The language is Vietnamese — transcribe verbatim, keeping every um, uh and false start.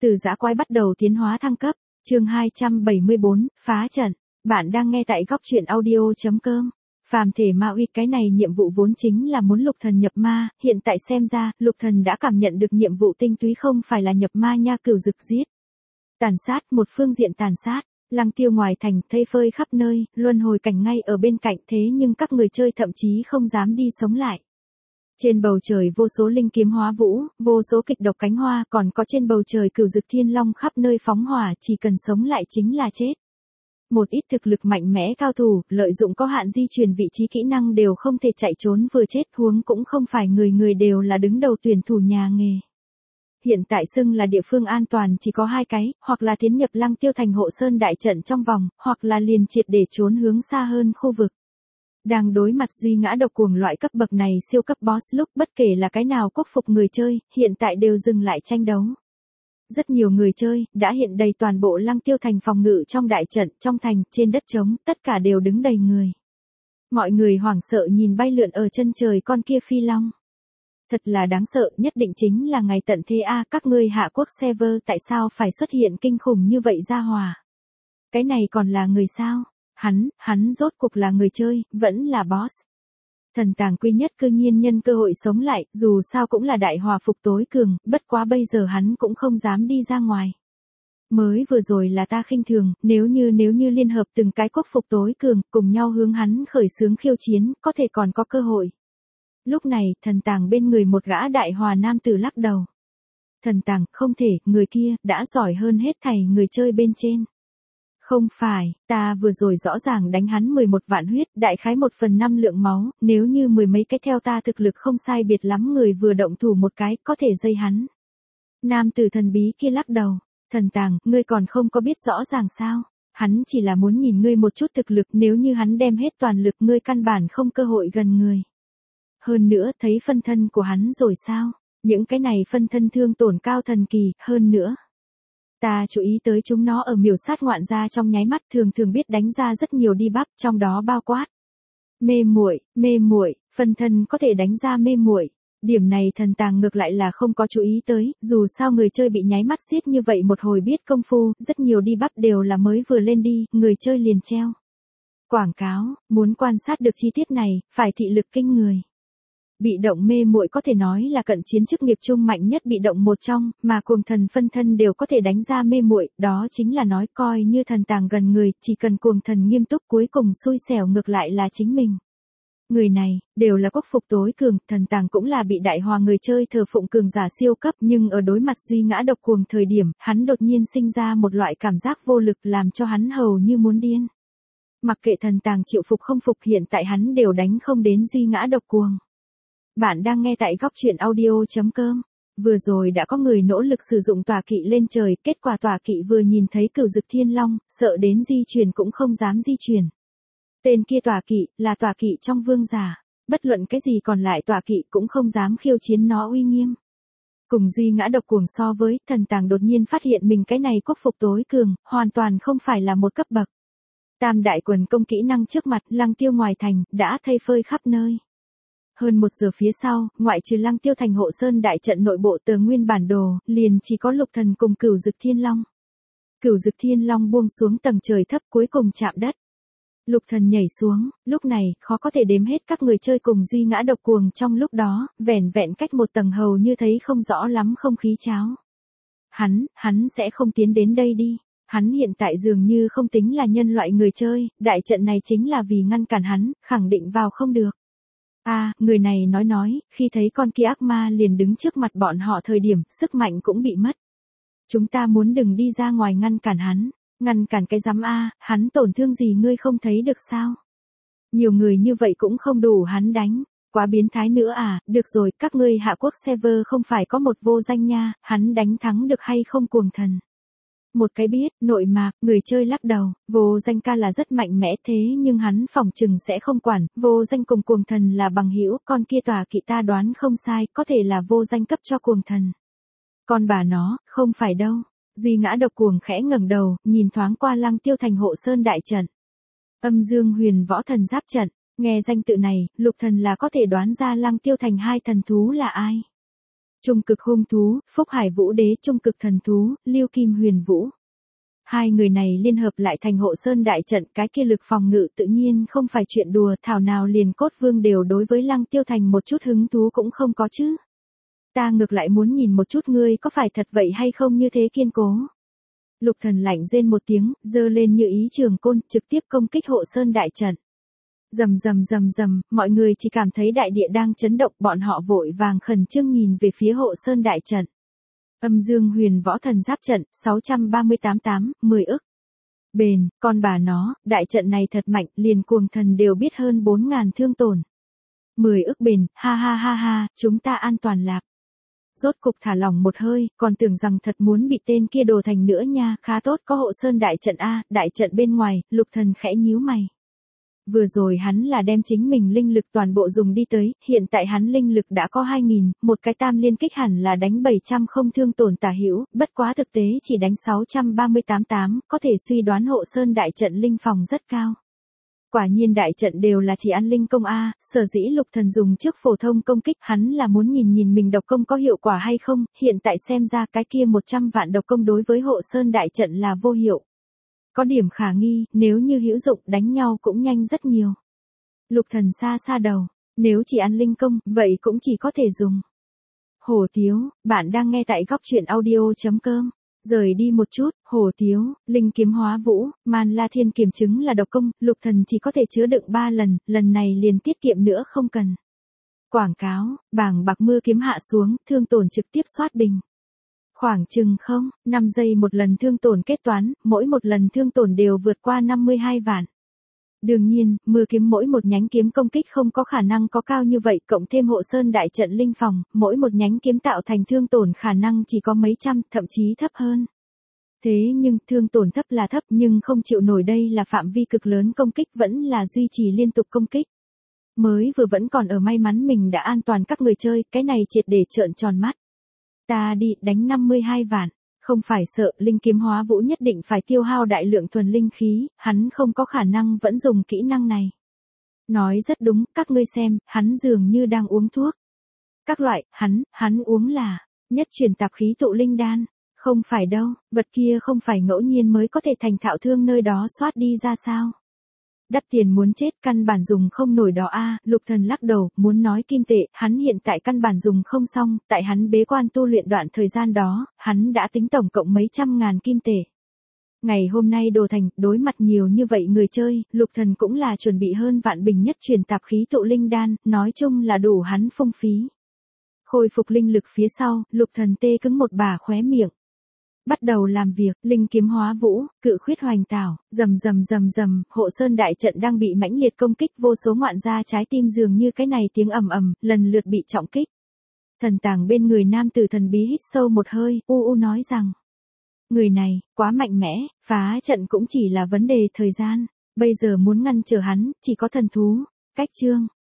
Từ dã quái bắt đầu tiến hóa thăng cấp, chương hai trăm bảy mươi bốn, phá trận. Bạn đang nghe tại góc truyện audio chấm com. Phàm thể ma uy, cái này nhiệm vụ vốn chính là muốn Lục Thần nhập ma, hiện tại xem ra, Lục Thần đã cảm nhận được nhiệm vụ tinh túy không phải là nhập ma nha, cửu dực giết. Tàn sát, một phương diện tàn sát, Lăng Tiêu ngoài thành, thây phơi khắp nơi, luân hồi cảnh ngay ở bên cạnh, thế nhưng các người chơi thậm chí không dám đi sống lại. Trên bầu trời vô số linh kiếm hóa vũ, vô số kịch độc cánh hoa, còn có trên bầu trời cửu dực thiên long khắp nơi phóng hỏa, chỉ cần sống lại chính là chết. Một ít thực lực mạnh mẽ cao thủ, lợi dụng có hạn di truyền vị trí kỹ năng đều không thể chạy trốn vừa chết, huống cũng không phải người người đều là đứng đầu tuyển thủ nhà nghề. Hiện tại xưng là địa phương an toàn chỉ có hai cái, hoặc là tiến nhập Lăng Tiêu thành hộ sơn đại trận trong vòng, hoặc là liền triệt để trốn hướng xa hơn khu vực. Đang đối mặt duy ngã độc cuồng loại cấp bậc này siêu cấp boss lúc bất kể là cái nào quốc phục người chơi, hiện tại đều dừng lại tranh đấu. Rất nhiều người chơi, đã hiện đầy toàn bộ Lăng Tiêu thành phòng ngự trong đại trận, trong thành, trên đất trống, tất cả đều đứng đầy người. Mọi người hoảng sợ nhìn bay lượn ở chân trời con kia phi long. Thật là đáng sợ, nhất định chính là ngày tận thế a, các ngươi hạ quốc server tại sao phải xuất hiện kinh khủng như vậy ra hòa. Cái này còn là người sao? Hắn, hắn rốt cuộc là người chơi, vẫn là boss. Thần tàng quy nhất cư nhiên nhân cơ hội sống lại, dù sao cũng là đại hòa phục tối cường, bất quá bây giờ hắn cũng không dám đi ra ngoài. Mới vừa rồi là ta khinh thường, nếu như nếu như liên hợp từng cái quốc phục tối cường, cùng nhau hướng hắn khởi xướng khiêu chiến, có thể còn có cơ hội. Lúc này, thần tàng bên người một gã đại hòa nam tử lắc đầu. Thần tàng, không thể, người kia, đã giỏi hơn hết thảy người chơi bên trên. Không phải, ta vừa rồi rõ ràng đánh hắn mười một vạn huyết, đại khái một phần năm lượng máu, nếu như mười mấy cái theo ta thực lực không sai biệt lắm người vừa động thủ một cái, có thể dây hắn. Nam tử thần bí kia lắc đầu, thần tàng, ngươi còn không có biết rõ ràng sao, hắn chỉ là muốn nhìn ngươi một chút thực lực, nếu như hắn đem hết toàn lực ngươi căn bản không cơ hội gần người. Hơn nữa, thấy phân thân của hắn rồi sao, những cái này phân thân thương tổn cao thần kỳ, hơn nữa. Ta chú ý tới chúng nó ở miểu sát ngoạn gia trong nháy mắt thường thường biết đánh ra rất nhiều debuff, trong đó bao quát. Mê muội, mê muội, phân thân có thể đánh ra mê muội. Điểm này thần tàng ngược lại là không có chú ý tới, dù sao người chơi bị nháy mắt giết như vậy một hồi biết công phu, rất nhiều debuff đều là mới vừa lên đi, người chơi liền treo. Quảng cáo, muốn quan sát được chi tiết này, phải thị lực kinh người. Bị động mê muội có thể nói là cận chiến chức nghiệp chung mạnh nhất bị động một trong, mà cuồng thần phân thân đều có thể đánh ra mê muội, đó chính là nói coi như thần tàng gần người, chỉ cần cuồng thần nghiêm túc cuối cùng xui xẻo ngược lại là chính mình. Người này, đều là quốc phục tối cường, thần tàng cũng là bị đại hòa người chơi thờ phụng cường giả siêu cấp, nhưng ở đối mặt duy ngã độc cuồng thời điểm, hắn đột nhiên sinh ra một loại cảm giác vô lực làm cho hắn hầu như muốn điên. Mặc kệ thần tàng chịu phục không phục, hiện tại hắn đều đánh không đến duy ngã độc cuồng. Bạn đang nghe tại góc truyện audio chấm com. Vừa rồi đã có người nỗ lực sử dụng tọa kỵ lên trời, kết quả tọa kỵ vừa nhìn thấy cửu dực thiên long, sợ đến di chuyển cũng không dám di chuyển. Tên kia tọa kỵ, là tọa kỵ trong vương giả, bất luận cái gì còn lại tọa kỵ cũng không dám khiêu chiến nó uy nghiêm. Cùng duy ngã độc cuồng so với, thần tàng đột nhiên phát hiện mình cái này quốc phục tối cường, hoàn toàn không phải là một cấp bậc. Tam đại quần công kỹ năng trước mặt, Lăng Tiêu ngoài thành, đã thây phơi khắp nơi. Hơn một giờ phía sau, ngoại trừ Lăng Tiêu thành hộ sơn đại trận nội bộ tờ nguyên bản đồ, liền chỉ có Lục Thần cùng cửu dực thiên long. Cửu dực thiên long buông xuống tầng trời thấp cuối cùng chạm đất. Lục Thần nhảy xuống, lúc này, khó có thể đếm hết các người chơi cùng duy ngã độc cuồng trong lúc đó, vẻn vẹn cách một tầng hầu như thấy không rõ lắm không khí cháo. Hắn, hắn sẽ không tiến đến đây đi. Hắn hiện tại dường như không tính là nhân loại người chơi, đại trận này chính là vì ngăn cản hắn, khẳng định vào không được. A, à, người này nói nói, khi thấy con kia ác ma liền đứng trước mặt bọn họ thời điểm, sức mạnh cũng bị mất. Chúng ta muốn đừng đi ra ngoài ngăn cản hắn, ngăn cản cái giám A, hắn tổn thương gì ngươi không thấy được sao? Nhiều người như vậy cũng không đủ hắn đánh, quá biến thái nữa à, được rồi, các ngươi hạ quốc server không phải có một vô danh nha, hắn đánh thắng được hay không cuồng thần? Một cái biết, nội mạc, người chơi lắc đầu, vô danh ca là rất mạnh mẽ thế nhưng hắn phỏng chừng sẽ không quản, vô danh cùng cuồng thần là bằng hữu, con kia tòa kỵ ta đoán không sai, có thể là vô danh cấp cho cuồng thần. Con bà nó, không phải đâu. Duy ngã độc cuồng khẽ ngẩng đầu, nhìn thoáng qua Lăng Tiêu thành hộ sơn đại trận. Âm dương huyền võ thần giáp trận, nghe danh tự này, Lục Thần là có thể đoán ra Lăng Tiêu thành hai thần thú là ai. Trung cực hung thú, Phúc Hải Vũ Đế trung cực thần thú, Lưu Kim Huyền Vũ. Hai người này liên hợp lại thành Hộ Sơn đại trận, cái kia lực phòng ngự tự nhiên không phải chuyện đùa, thảo nào liền Cốt Vương đều đối với Lăng Tiêu Thành một chút hứng thú cũng không có chứ. Ta ngược lại muốn nhìn một chút ngươi có phải thật vậy hay không như thế kiên cố. Lục Thần lạnh rên một tiếng, giơ lên như ý trường côn, trực tiếp công kích Hộ Sơn đại trận. Rầm rầm rầm rầm, mọi người chỉ cảm thấy đại địa đang chấn động, bọn họ vội vàng khẩn trương nhìn về phía Hộ Sơn đại trận. Âm Dương Huyền Võ Thần Giáp trận, sáu trăm ba mươi tám tám, mười ức. Bền, con bà nó, đại trận này thật mạnh, liền cuồng thần đều biết hơn bốn ngàn thương tổn. mười ức bền, ha ha ha ha, chúng ta an toàn lạc. Rốt cục thả lỏng một hơi, còn tưởng rằng thật muốn bị tên kia đồ thành nữa nha, khá tốt có Hộ Sơn đại trận a, đại trận bên ngoài, Lục Thần khẽ nhíu mày. Vừa rồi hắn là đem chính mình linh lực toàn bộ dùng đi tới, hiện tại hắn linh lực đã có hai nghìn, một cái tam liên kích hẳn là đánh bảy trăm không thương tổn tả hữu, bất quá thực tế chỉ đánh sáu trăm ba mươi tám tám, có thể suy đoán Hộ Sơn đại trận linh phòng rất cao. Quả nhiên đại trận đều là chỉ ăn linh công a, sở dĩ Lục Thần dùng trước phổ thông công kích, hắn là muốn nhìn nhìn mình độc công có hiệu quả hay không, hiện tại xem ra cái kia một trăm vạn độc công đối với Hộ Sơn đại trận là vô hiệu. Có điểm khả nghi, nếu như hữu dụng đánh nhau cũng nhanh rất nhiều. Lục Thần xa xa đầu, nếu chỉ ăn linh công, vậy cũng chỉ có thể dùng. Hổ Tiếu, bạn đang nghe tại góc truyện audio chấm com. Rời đi một chút, Hổ Tiếu, linh kiếm hóa vũ, Man La Thiên kiểm chứng là độc công, Lục Thần chỉ có thể chứa đựng ba lần, lần này liền tiết kiệm nữa không cần. Quảng cáo, bảng bạc mưa kiếm hạ xuống, thương tổn trực tiếp soát bình. Khoảng chừng không, năm giây một lần thương tổn kết toán, mỗi một lần thương tổn đều vượt qua năm mươi hai vạn. Đương nhiên, mưa kiếm mỗi một nhánh kiếm công kích không có khả năng có cao như vậy, cộng thêm Hộ Sơn đại trận linh phòng, mỗi một nhánh kiếm tạo thành thương tổn khả năng chỉ có mấy trăm, thậm chí thấp hơn. Thế nhưng, thương tổn thấp là thấp nhưng không chịu nổi, đây là phạm vi cực lớn công kích, vẫn là duy trì liên tục công kích. Mới vừa vẫn còn ở may mắn mình đã an toàn các người chơi, cái này triệt để trợn tròn mắt. Ta đi, đánh năm mươi hai vạn. Không phải sợ, linh kiếm hóa vũ nhất định phải tiêu hao đại lượng thuần linh khí, hắn không có khả năng vẫn dùng kỹ năng này. Nói rất đúng, các ngươi xem, hắn dường như đang uống thuốc. Các loại, hắn, hắn uống là, nhất truyền tạp khí tụ linh đan. Không phải đâu, vật kia không phải ngẫu nhiên mới có thể thành thạo thương nơi đó soát đi ra sao. Đắt tiền muốn chết, căn bản dùng không nổi đó a. Lục Thần lắc đầu, muốn nói kim tệ, hắn hiện tại căn bản dùng không xong, tại hắn bế quan tu luyện đoạn thời gian đó, hắn đã tính tổng cộng mấy trăm ngàn kim tệ. Ngày hôm nay đồ thành, đối mặt nhiều như vậy người chơi, Lục Thần cũng là chuẩn bị hơn vạn bình nhất truyền tạp khí tụ linh đan, nói chung là đủ hắn phung phí. Khôi phục linh lực phía sau, Lục Thần tê cứng một bà khóe miệng. Bắt đầu làm việc, linh kiếm hóa vũ, cự khuyết hoành tảo, rầm rầm rầm rầm, Hộ Sơn đại trận đang bị mãnh liệt công kích, vô số ngoạn gia trái tim dường như cái này tiếng ầm ầm, lần lượt bị trọng kích. Thần tàng bên người nam tử thần bí hít sâu một hơi, u u nói rằng, người này, quá mạnh mẽ, phá trận cũng chỉ là vấn đề thời gian, bây giờ muốn ngăn trở hắn, chỉ có thần thú. Cách chương,